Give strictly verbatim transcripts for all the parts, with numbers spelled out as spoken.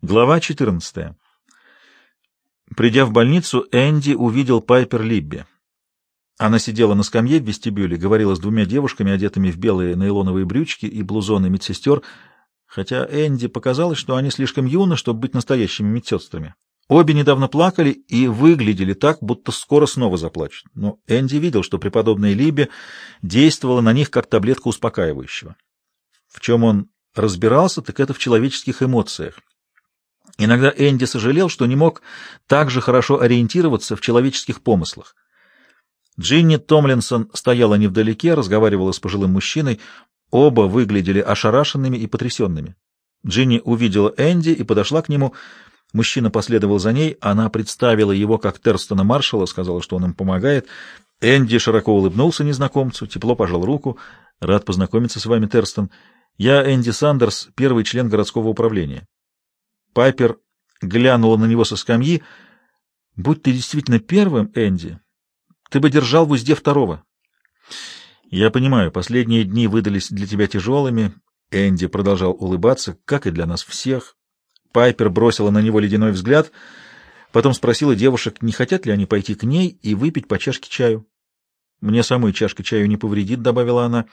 Глава четырнадцатая. Придя в больницу, Энди увидел Пайпер Либби. Она сидела на скамье в вестибюле, говорила с двумя девушками, одетыми в белые нейлоновые брючки и блузоны медсестер, хотя Энди показалось, что они слишком юны, чтобы быть настоящими медсестрами. Обе недавно плакали и выглядели так, будто скоро снова заплачут. Но Энди видел, что преподобная Либби действовала на них как таблетка успокаивающего. В чем он разбирался, так это в человеческих эмоциях. Иногда Энди сожалел, что не мог так же хорошо ориентироваться в человеческих помыслах. Джинни Томлинсон стояла невдалеке, разговаривала с пожилым мужчиной. Оба выглядели ошарашенными и потрясенными. Джинни увидела Энди и подошла к нему. Мужчина последовал за ней. Она представила его как Терстона Маршалла, сказала, что он им помогает. Энди широко улыбнулся незнакомцу, тепло пожал руку. «Рад познакомиться с вами, Терстон. Я Энди Сандерс, первый член городского управления». Пайпер глянула на него со скамьи. «Будь ты действительно первым, Энди, ты бы держал в узде второго». «Я понимаю, последние дни выдались для тебя тяжелыми». Энди продолжал улыбаться, как и для нас всех. Пайпер бросила на него ледяной взгляд, потом спросила девушек, не хотят ли они пойти к ней и выпить по чашке чаю. «Мне самой чашка чаю не повредит», — добавила она.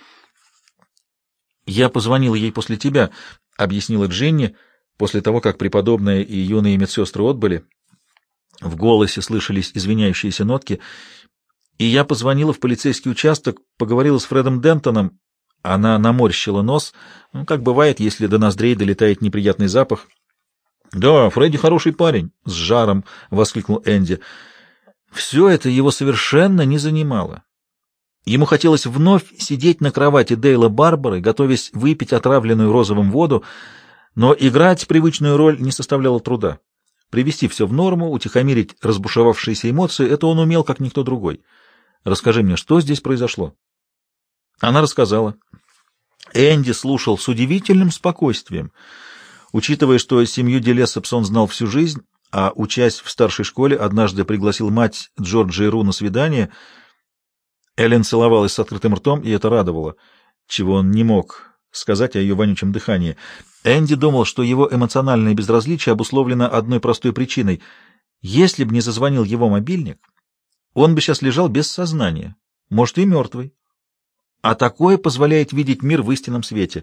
«Я позвонила ей после тебя», — объяснила Джинни, после того, как преподобная и юные медсестры отбыли. В голосе слышались извиняющиеся нотки. «И я позвонила в полицейский участок, поговорила с Фредом Дентоном». Она наморщила нос, ну, как бывает, если до ноздрей долетает неприятный запах. «Да, Фредди хороший парень», — с жаром воскликнул Энди. Все это его совершенно не занимало. Ему хотелось вновь сидеть на кровати Дейла Барбары, готовясь выпить отравленную розовым воду, но играть привычную роль не составляло труда. Привести все в норму, утихомирить разбушевавшиеся эмоции — это он умел, как никто другой. «Расскажи мне, что здесь произошло?» Она рассказала. Энди слушал с удивительным спокойствием. Учитывая, что семью Делесепс он знал всю жизнь, а, учась в старшей школе, однажды пригласил мать Джорджа и Ру на свидание, Эллен целовалась с открытым ртом, и это радовало, чего он не мог сказать о ее вонючем дыхании. Энди думал, что его эмоциональное безразличие обусловлено одной простой причиной. Если бы не зазвонил его мобильник, он бы сейчас лежал без сознания, может, и мертвый. А такое позволяет видеть мир в истинном свете.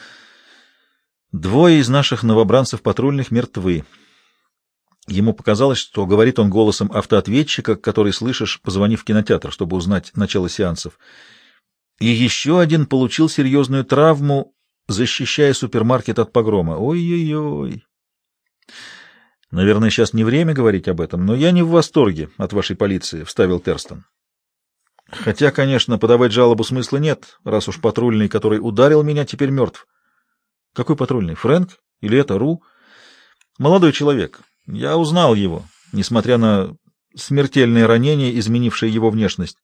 Двое из наших новобранцев патрульных мертвы. Ему показалось, что говорит он голосом автоответчика, который слышишь, позвонив в кинотеатр, чтобы узнать начало сеансов. И еще один получил серьезную травму, защищая супермаркет от погрома. Ой-ой-ой. Наверное, сейчас не время говорить об этом, но я не в восторге от вашей полиции, — вставил Терстон. Хотя, конечно, подавать жалобу смысла нет, раз уж патрульный, который ударил меня, теперь мертв. Какой патрульный? Фрэнк? Или это Ру? Молодой человек. Я узнал его, несмотря на смертельные ранения, изменившие его внешность.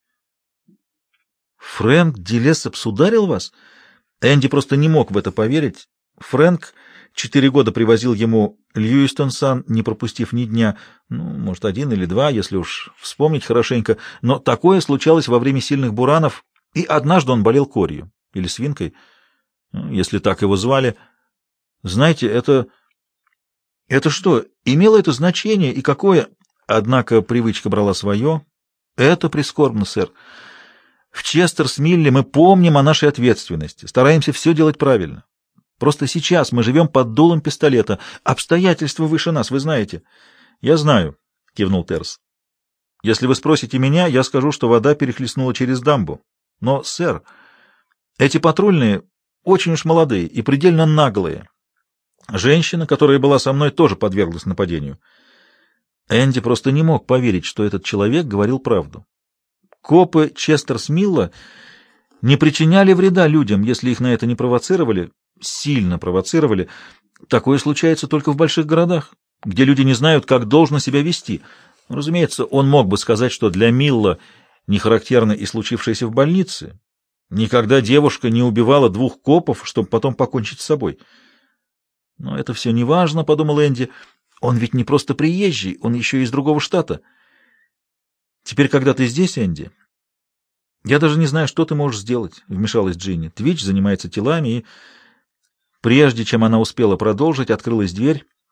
Фрэнк Делесепс ударил вас? Энди просто не мог в это поверить. Фрэнк четыре года привозил ему Льюистон-Сан, не пропустив ни дня, ну, может, один или два, если уж вспомнить хорошенько, но такое случалось во время сильных буранов, и однажды он болел корью, или свинкой, если так его звали. Знаете, это... Это что, имело это значение, и какое? Однако привычка брала свое. Это прискорбно, сэр. В Честерс-Милле мы помним о нашей ответственности, стараемся все делать правильно. Просто сейчас мы живем под дулом пистолета. Обстоятельства выше нас, вы знаете. — Я знаю, — кивнул Терс. — Если вы спросите меня, я скажу, что вода перехлестнула через дамбу. Но, сэр, эти патрульные очень уж молодые и предельно наглые. Женщина, которая была со мной, тоже подверглась нападению. Энди просто не мог поверить, что этот человек говорил правду. Копы Честерс-Милла не причиняли вреда людям, если их на это не провоцировали, сильно провоцировали. Такое случается только в больших городах, где люди не знают, как должно себя вести. Разумеется, он мог бы сказать, что для Милла не характерно и случившееся в больнице. Никогда девушка не убивала двух копов, чтобы потом покончить с собой. Но это все не важно, — подумал Энди. Он ведь не просто приезжий, он еще и из другого штата. Теперь, когда ты здесь, Энди, я даже не знаю, что ты можешь сделать, — вмешалась Джинни. Твич занимается телами, и... Прежде чем она успела продолжить, открылась дверь,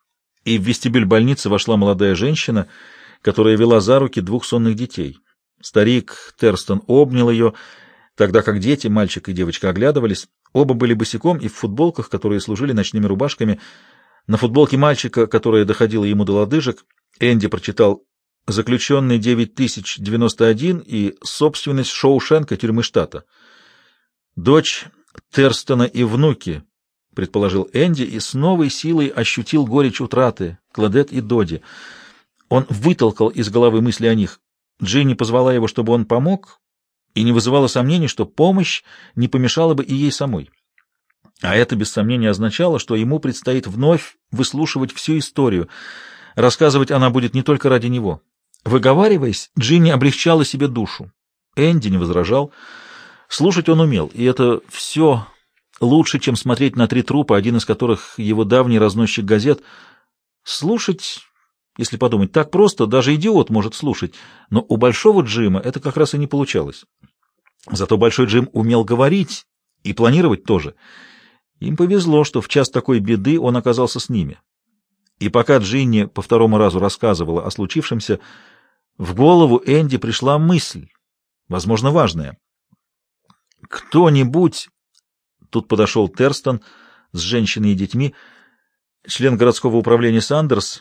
и в вестибюль больницы вошла молодая женщина, которая вела за руки двух сонных детей. Старик Терстон обнял ее, тогда как дети, мальчик и девочка, оглядывались. Оба были босиком и в футболках, которые служили ночными рубашками. На футболке мальчика, которая доходила ему до лодыжек, Энди прочитал «Заключенный девять тысяч девяносто один» и «Собственность Шоушенка тюрьмы штата». «Дочь Терстона и внуки», — предположил Энди, и с новой силой ощутил горечь утраты Кладет и Доди. Он вытолкал из головы мысли о них. Джинни позвала его, чтобы он помог, и не вызывало сомнений, что помощь не помешала бы и ей самой. А это, без сомнения, означало, что ему предстоит вновь выслушивать всю историю. Рассказывать она будет не только ради него. Выговариваясь, Джинни облегчала себе душу. Энди не возражал. Слушать он умел, и это все лучше, чем смотреть на три трупа, один из которых его давний разносчик газет. Слушать, если подумать, так просто, даже идиот может слушать, но у Большого Джима это как раз и не получалось. Зато Большой Джим умел говорить и планировать тоже. Им повезло, что в час такой беды он оказался с ними. И пока Джинни по второму разу рассказывала о случившемся, в голову Энди пришла мысль, возможно, важная. Кто-нибудь... Тут подошел Терстон с женщиной и детьми, член городского управления Сандерс.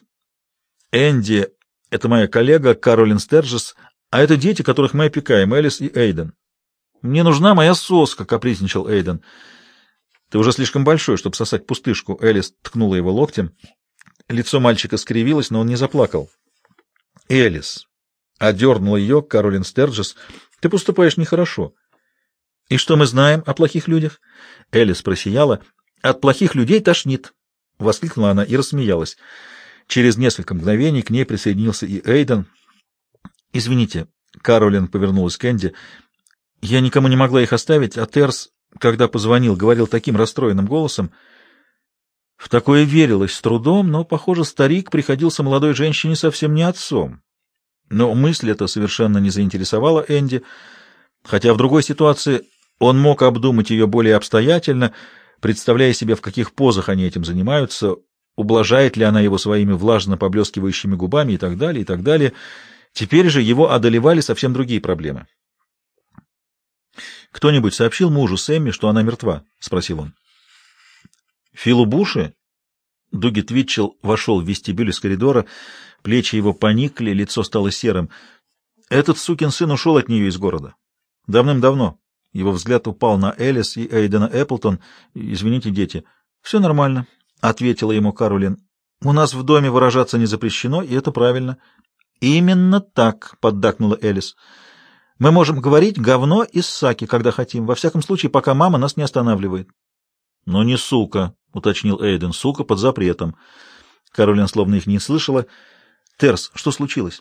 Энди — это моя коллега Каролин Стерджес, а это дети, которых мы опекаем, Элис и Эйден. «Мне нужна моя соска», — капризничал Эйден. «Ты уже слишком большой, чтобы сосать пустышку», — Элис ткнула его локтем. Лицо мальчика скривилось, но он не заплакал. «Элис», — одернула ее Каролин Стерджес, — «ты поступаешь нехорошо». «И что мы знаем о плохих людях?» Элис просияла. «От плохих людей тошнит», — воскликнула она и рассмеялась. Через несколько мгновений к ней присоединился и Эйден. «Извините», — Каролин повернулась к Энди, — «я никому не могла их оставить, а Терс, когда позвонил, говорил таким расстроенным голосом». В такое верилось с трудом, но, похоже, старик приходился молодой женщине совсем не отцом. Но мысль эта совершенно не заинтересовала Энди, хотя в другой ситуации он мог обдумать ее более обстоятельно, представляя себе, в каких позах они этим занимаются, ублажает ли она его своими влажно поблескивающими губами и так далее, и так далее. Теперь же его одолевали совсем другие проблемы. «Кто-нибудь сообщил мужу Сэмми, что она мертва?» — спросил он. «Филу Буши?» Дуги Твитчелл вошел в вестибюль из коридора, плечи его поникли, лицо стало серым. «Этот сукин сын ушел от нее из города. Давным-давно». Его взгляд упал на Элис и Эйдена Эпплтон. «Извините, дети». «Все нормально», — ответила ему Каролин. «У нас в доме выражаться не запрещено, и это правильно». «Именно так», — поддакнула Элис. «Мы можем говорить говно из саки, когда хотим, во всяком случае, пока мама нас не останавливает». «Но не сука», — уточнил Эйден. «Сука под запретом». Каролин словно их не слышала. «Терс, что случилось?»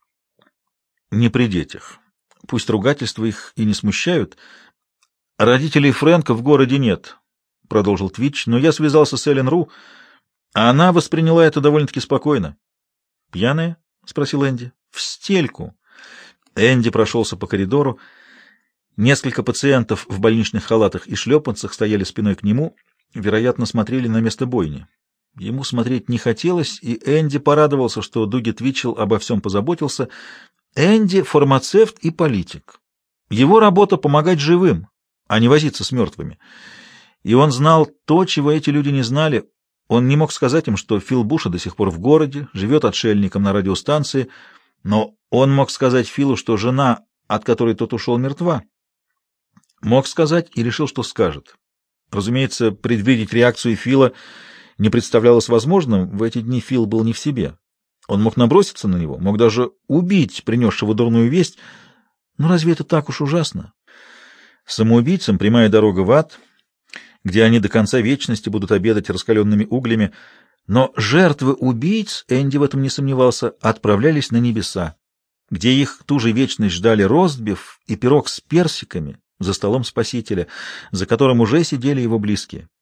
«Не при детях. Пусть ругательства их и не смущают. Родителей Фрэнка в городе нет», — продолжил Твитч, — «но я связался с Эллен Ру, а она восприняла это довольно-таки спокойно». «Пьяная?» — спросил Энди. «В стельку». Энди прошелся по коридору. Несколько пациентов в больничных халатах и шлепанцах стояли спиной к нему, вероятно, смотрели на место бойни. Ему смотреть не хотелось, и Энди порадовался, что Дуги Твитчелл обо всем позаботился. Энди — фармацевт и политик. Его работа — помогать живым, а не возиться с мертвыми. И он знал то, чего эти люди не знали. Он не мог сказать им, что Фил Буша до сих пор в городе, живет отшельником на радиостанции, но он мог сказать Филу, что жена, от которой тот ушел, мертва. Мог сказать и решил, что скажет. Разумеется, предвидеть реакцию Фила не представлялось возможным, в эти дни Фил был не в себе. Он мог наброситься на него, мог даже убить принесшего дурную весть. Но разве это так уж ужасно? Самоубийцам прямая дорога в ад, где они до конца вечности будут обедать раскаленными углями. Но жертвы убийц, Энди в этом не сомневался, отправлялись на небеса, где их ту же вечность ждали ростбиф и пирог с персиками за столом Спасителя, за которым уже сидели его близкие.